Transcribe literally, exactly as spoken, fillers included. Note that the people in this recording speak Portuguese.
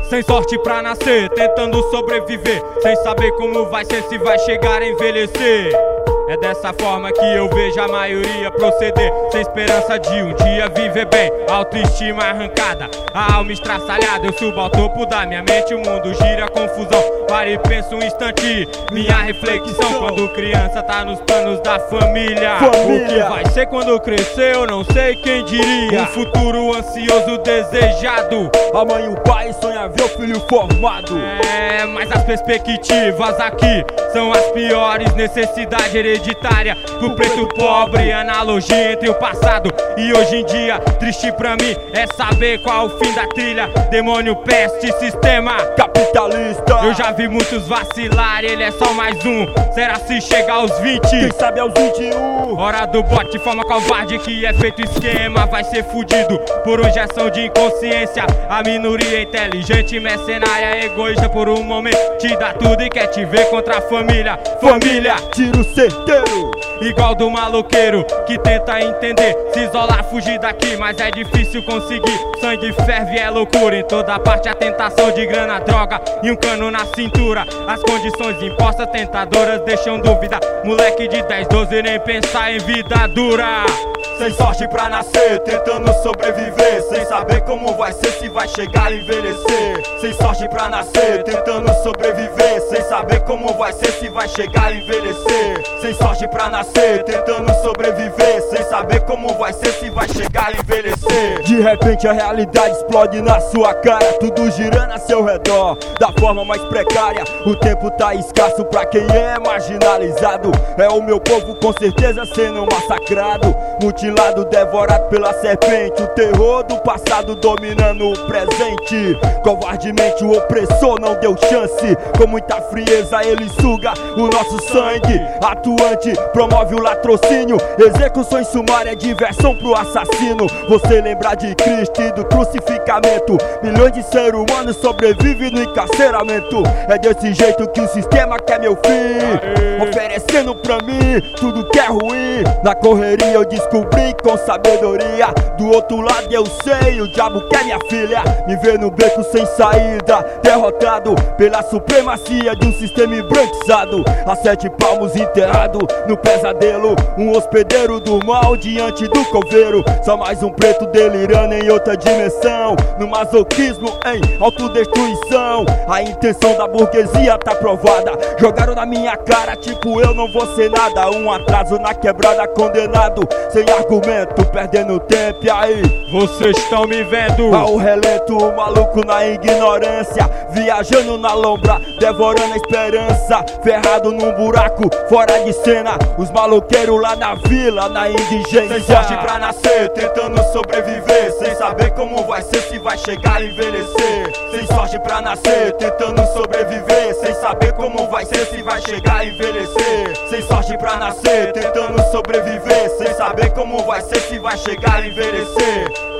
Sem sorte pra nascer, tentando sobreviver, sem saber como vai ser, se vai chegar a envelhecer. É dessa forma que eu vejo a maioria proceder, sem esperança de um dia viver bem. Autoestima arrancada, a alma estraçalhada. Eu subo ao topo da minha mente, o mundo gira, confusão. Paro e penso um instante, minha reflexão. Quando criança tá nos planos da família, família. O que vai ser quando crescer eu não sei, quem diria. Um futuro ansioso desejado, a mãe e o pai sonham ver o filho formado. É, mas as perspectivas aqui são as piores. Necessidade hereditária pro preto pobre, analogia entre o passado e hoje em dia. Triste pra mim é saber qual o fim da trilha. Demônio, peste, sistema capitalista. Eu já vi muitos vacilar, ele é só mais um. Será se chegar aos vinte? Quem sabe aos vinte e um? Hora do bote, forma covarde que é feito esquema. Vai ser fudido por injeção de inconsciência. A minoria inteligente, mercenária, egoísta. Por um momento te dá tudo e quer te ver contra a família. Família, tiro certeiro, igual do maloqueiro que tenta entender, se isolar, fugir daqui, mas é difícil conseguir. Sangue ferve, é loucura em toda parte, a tentação de grana, droga e um cano na cintura. As condições impostas, tentadoras, deixam dúvida. Moleque de dez, doze, nem pensar em vida dura. Sem sorte pra nascer, tentando sobreviver, sem saber como vai ser, se vai chegar a envelhecer. Sem sorte pra nascer, tentando sobreviver, sem saber como vai ser, se vai chegar a envelhecer. Sem sorte pra nascer, tentando sobreviver, sem saber como vai ser, se vai chegar a envelhecer. De repente a realidade explode na sua cara, tudo girando a seu redor, da forma mais precária. O tempo tá escasso pra quem é marginalizado. É o meu povo com certeza sendo massacrado, mutilado, devorado pela serpente. O terror do passado dominando o presente. Covardemente o opressor não deu chance. Com muita frieza ele suga o nosso sangue. Atuante, promove o latrocínio. Execuções sumárias, diversão pro assassino. Você lembra de Cristo e do crucificamento. Milhões de seres humanos sobrevivem no encarceramento. É desse jeito que o sistema quer meu fim, oferecendo pra mim tudo que é ruim. Na correria eu descobri com sabedoria. Do outro lado eu sei, o diabo quer minha filha. Me vê no beco sem saída, derrotado pela supremacia de um sistema embranquiçado. A sete palmos enterrado no pesadelo, um hospedeiro do mal diante do coveiro. Só mais um preto delirando em outra dimensão, no masoquismo em autodestruição. A intenção da burguesia tá provada. Jogaram na minha cara tipo eu não vou ser nada. Um atraso na quebrada, condenado sem argumento, perdendo tempo. E aí, vocês estão me vendo? Ao relento, o maluco na ignorância, viajando na lombra, devorando a esperança. Ferrado num buraco, fora de cena. Os maloqueiros lá na vila, na indigência. Sem sorte pra nascer, tentando sobreviver, sem saber como vai ser, se vai chegar a envelhecer. Sem sorte pra nascer, tentando sobreviver, sem saber como vai ser, se vai chegar a envelhecer. Sem sorte pra nascer, tentando sobreviver, sem saber como vai ser, se vai chegar a envelhecer.